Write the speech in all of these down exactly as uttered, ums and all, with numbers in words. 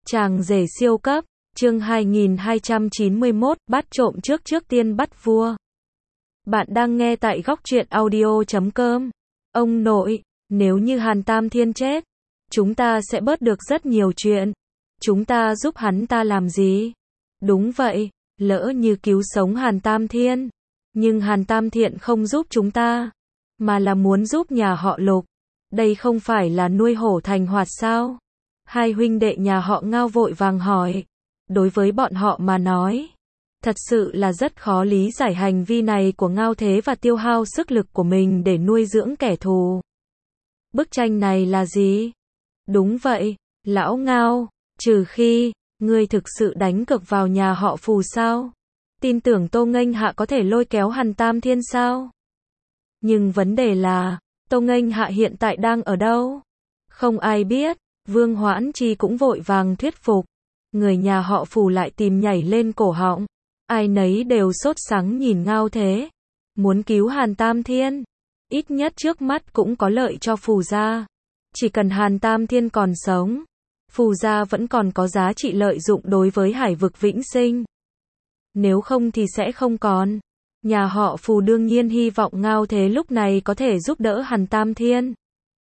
Chàng rể siêu cấp, chương hai nghìn hai trăm chín mươi mốt, bắt trộm trước trước tiên bắt vua. Bạn đang nghe tại góc truyện audio chấm com. Ông nội, nếu như Hàn Tam Thiên chết, chúng ta sẽ bớt được rất nhiều chuyện. Chúng ta giúp hắn ta làm gì? Đúng vậy, lỡ như cứu sống Hàn Tam Thiên. Nhưng Hàn Tam Thiện không giúp chúng ta, mà là muốn giúp nhà họ Lục. Đây không phải là nuôi hổ thành hoạt sao? Hai huynh đệ nhà họ Ngao vội vàng hỏi. Đối với bọn họ mà nói, thật sự là rất khó lý giải hành vi này của Ngao Thế và tiêu hao sức lực của mình để nuôi dưỡng kẻ thù. Bức tranh này là gì? Đúng vậy, lão Ngao, trừ khi ngươi thực sự đánh cược vào nhà họ Phù sao? Tin tưởng Tô Nghênh Hạ có thể lôi kéo Hàn Tam Thiên sao? Nhưng vấn đề là, Tô Nghênh Hạ hiện tại đang ở đâu? Không ai biết. Vương Hoãn Chi cũng vội vàng thuyết phục. Người nhà họ Phù lại tìm nhảy lên cổ họng. Ai nấy đều sốt sắng nhìn Ngao Thế. Muốn cứu Hàn Tam Thiên, ít nhất trước mắt cũng có lợi cho Phù gia. Chỉ cần Hàn Tam Thiên còn sống, Phù gia vẫn còn có giá trị lợi dụng đối với hải vực vĩnh sinh. Nếu không thì sẽ không còn. Nhà họ Phù đương nhiên hy vọng Ngao Thế lúc này có thể giúp đỡ Hàn Tam Thiên.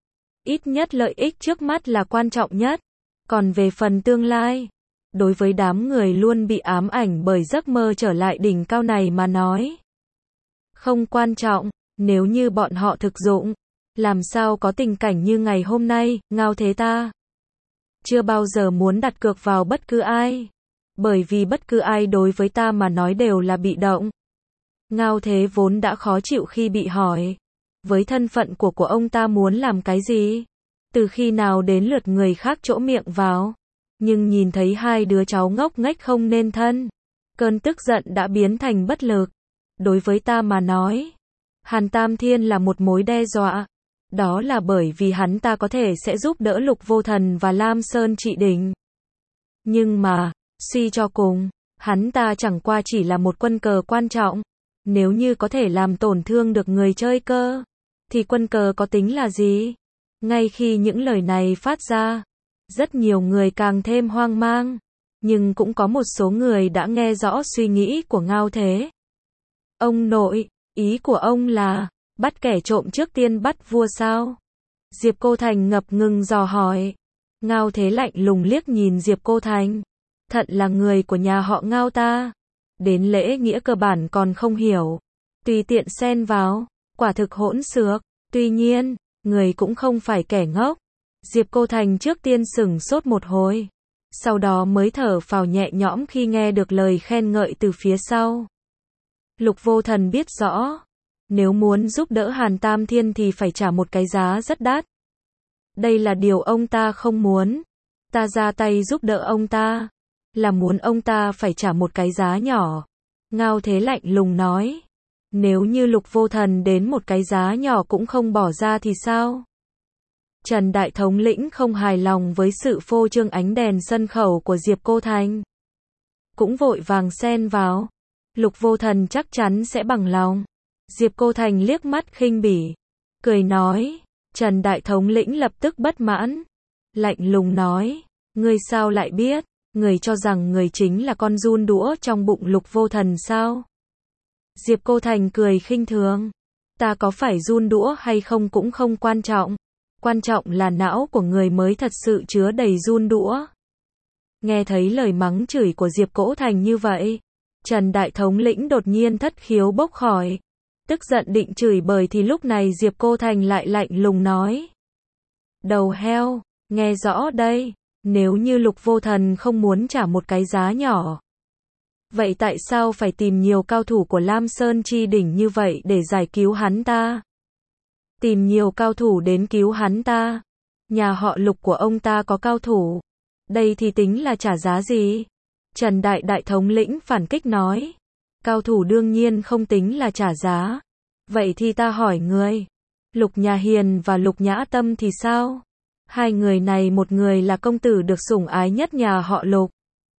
Ít nhất lợi ích trước mắt là quan trọng nhất. Còn về phần tương lai, đối với đám người luôn bị ám ảnh bởi giấc mơ trở lại đỉnh cao này mà nói, không quan trọng. Nếu như bọn họ thực dụng, làm sao có tình cảnh như ngày hôm nay? Ngao Thế ta chưa bao giờ muốn đặt cược vào bất cứ ai, bởi vì bất cứ ai đối với ta mà nói đều là bị động. Ngao Thế vốn đã khó chịu khi bị hỏi, với thân phận của của ông ta muốn làm cái gì? Từ khi nào đến lượt người khác chỗ miệng vào? Nhưng nhìn thấy hai đứa cháu ngốc nghếch không nên thân, cơn tức giận đã biến thành bất lực. Đối với ta mà nói, Hàn Tam Thiên là một mối đe dọa. Đó là bởi vì hắn ta có thể sẽ giúp đỡ Lục Vô Thần và Lam Sơn trị đỉnh. Nhưng mà, suy cho cùng, hắn ta chẳng qua chỉ là một quân cờ quan trọng. Nếu như có thể làm tổn thương được người chơi cơ, thì quân cờ có tính là gì? Ngay khi những lời này phát ra, rất nhiều người càng thêm hoang mang. Nhưng cũng có một số người đã nghe rõ suy nghĩ của Ngao Thế. Ông nội, ý của ông là, bắt kẻ trộm trước tiên bắt vua sao? Diệp Cô Thành ngập ngừng dò hỏi. Ngao Thế lạnh lùng liếc nhìn Diệp Cô Thành. Thật là người của nhà họ Ngao ta. Đến lễ nghĩa cơ bản còn không hiểu. Tùy tiện xen vào, quả thực hỗn xược. Tuy nhiên, người cũng không phải kẻ ngốc. Diệp Cô Thành trước tiên sửng sốt một hồi, sau đó mới thở phào nhẹ nhõm khi nghe được lời khen ngợi từ phía sau. Lục Vô Thần biết rõ, nếu muốn giúp đỡ Hàn Tam Thiên thì phải trả một cái giá rất đắt. Đây là điều ông ta không muốn. Ta ra tay giúp đỡ ông ta, là muốn ông ta phải trả một cái giá nhỏ. Ngao Thế lạnh lùng nói. Nếu như Lục Vô Thần đến một cái giá nhỏ cũng không bỏ ra thì sao? Trần Đại Thống lĩnh không hài lòng với sự phô trương ánh đèn sân khấu của Diệp Cô Thành, cũng vội vàng xen vào. Lục Vô Thần chắc chắn sẽ bằng lòng. Diệp Cô Thành liếc mắt khinh bỉ, cười nói. Trần Đại Thống lĩnh lập tức bất mãn, lạnh lùng nói. Ngươi sao lại biết? Người cho rằng người chính là con giun đũa trong bụng Lục Vô Thần sao? Diệp Cô Thành cười khinh thường. Ta có phải giun đũa hay không cũng không quan trọng. Quan trọng là não của người mới thật sự chứa đầy giun đũa. Nghe thấy lời mắng chửi của Diệp Cô Thành như vậy, Trần Đại Thống lĩnh đột nhiên thất khiếu bốc khỏi. Tức giận định chửi bới thì lúc này Diệp Cô Thành lại lạnh lùng nói. Đầu heo, nghe rõ đây. Nếu như Lục Vô Thần không muốn trả một cái giá nhỏ, vậy tại sao phải tìm nhiều cao thủ của Lam Sơn chi đỉnh như vậy để giải cứu hắn ta? Tìm nhiều cao thủ đến cứu hắn ta? Nhà họ Lục của ông ta có cao thủ. Đây thì tính là trả giá gì? Trần Đại Đại Thống lĩnh phản kích nói. Cao thủ đương nhiên không tính là trả giá. Vậy thì ta hỏi người, Lục Nhà Hiền và Lục Nhã Tâm thì sao? Hai người này, một người là công tử được sủng ái nhất nhà họ Lục,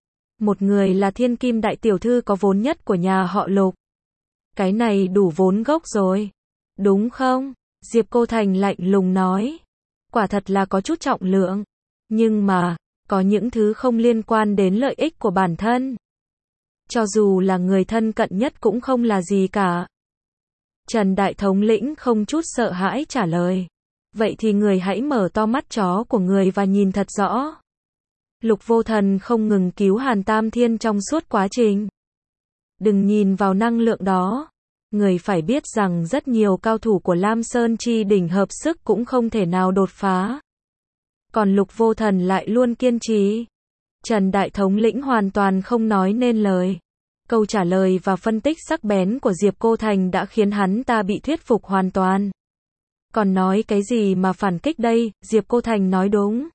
một người là thiên kim đại tiểu thư có vốn nhất của nhà họ Lục. Cái này đủ vốn gốc rồi, đúng không? Diệp Cô Thành lạnh lùng nói. Quả thật là có chút trọng lượng. Nhưng mà, có những thứ không liên quan đến lợi ích của bản thân. Cho dù là người thân cận nhất cũng không là gì cả. Trần Đại Thống lĩnh không chút sợ hãi trả lời. Vậy thì người hãy mở to mắt chó của người và nhìn thật rõ. Lục Vô Thần không ngừng cứu Hàn Tam Thiên trong suốt quá trình. Đừng nhìn vào năng lượng đó. Người phải biết rằng rất nhiều cao thủ của Lam Sơn Chi đỉnh hợp sức cũng không thể nào đột phá. Còn Lục Vô Thần lại luôn kiên trì. Trần Đại Thống lĩnh hoàn toàn không nói nên lời. Câu trả lời và phân tích sắc bén của Diệp Cô Thành đã khiến hắn ta bị thuyết phục hoàn toàn. Còn nói cái gì mà phản kích đây, Diệp Cô Thành nói đúng.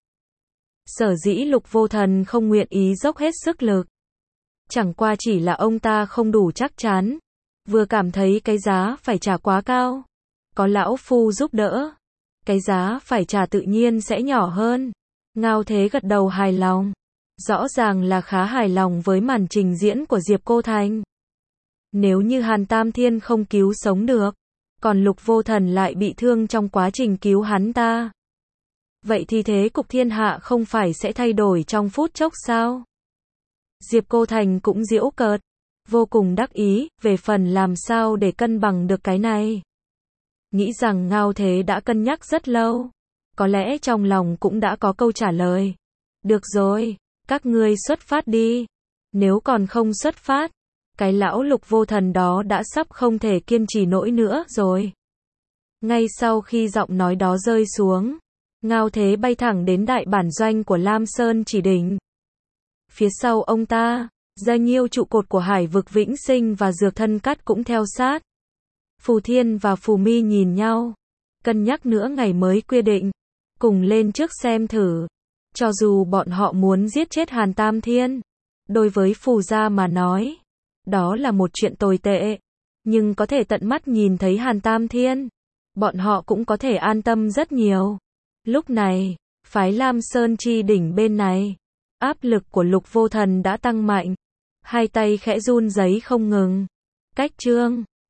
Sở dĩ Lục Vô Thần không nguyện ý dốc hết sức lực. Chẳng qua chỉ là ông ta không đủ chắc chắn. Vừa cảm thấy cái giá phải trả quá cao. Có lão phu giúp đỡ. Cái giá phải trả tự nhiên sẽ nhỏ hơn. Ngao Thế gật đầu hài lòng. Rõ ràng là khá hài lòng với màn trình diễn của Diệp Cô Thành. Nếu như Hàn Tam Thiên không cứu sống được, còn Lục Vô Thần lại bị thương trong quá trình cứu hắn ta. Vậy thì thế cục thiên hạ không phải sẽ thay đổi trong phút chốc sao? Diệp Cô Thành cũng giễu cợt, vô cùng đắc ý, về phần làm sao để cân bằng được cái này. Nghĩ rằng Ngao Thế đã cân nhắc rất lâu, có lẽ trong lòng cũng đã có câu trả lời. Được rồi, các ngươi xuất phát đi. Nếu còn không xuất phát, cái lão Lục Vô Thần đó đã sắp không thể kiên trì nổi nữa rồi. Ngay sau khi giọng nói đó rơi xuống, Ngao Thế bay thẳng đến đại bản doanh của Lam Sơn Chỉ Đỉnh. Phía sau ông ta, ra nhiều trụ cột của Hải Vực Vĩnh Sinh và Dược Thân Cắt cũng theo sát. Phù Thiên và Phù Mi nhìn nhau, cân nhắc nữa ngày mới quyết định, cùng lên trước xem thử. Cho dù bọn họ muốn giết chết Hàn Tam Thiên, đối với Phù gia mà nói, đó là một chuyện tồi tệ. Nhưng có thể tận mắt nhìn thấy Hàn Tam Thiên, bọn họ cũng có thể an tâm rất nhiều. Lúc này, phái Lam Sơn Chi đỉnh bên này, áp lực của Lục Vô Thần đã tăng mạnh. Hai tay khẽ run rẩy không ngừng. Cách chương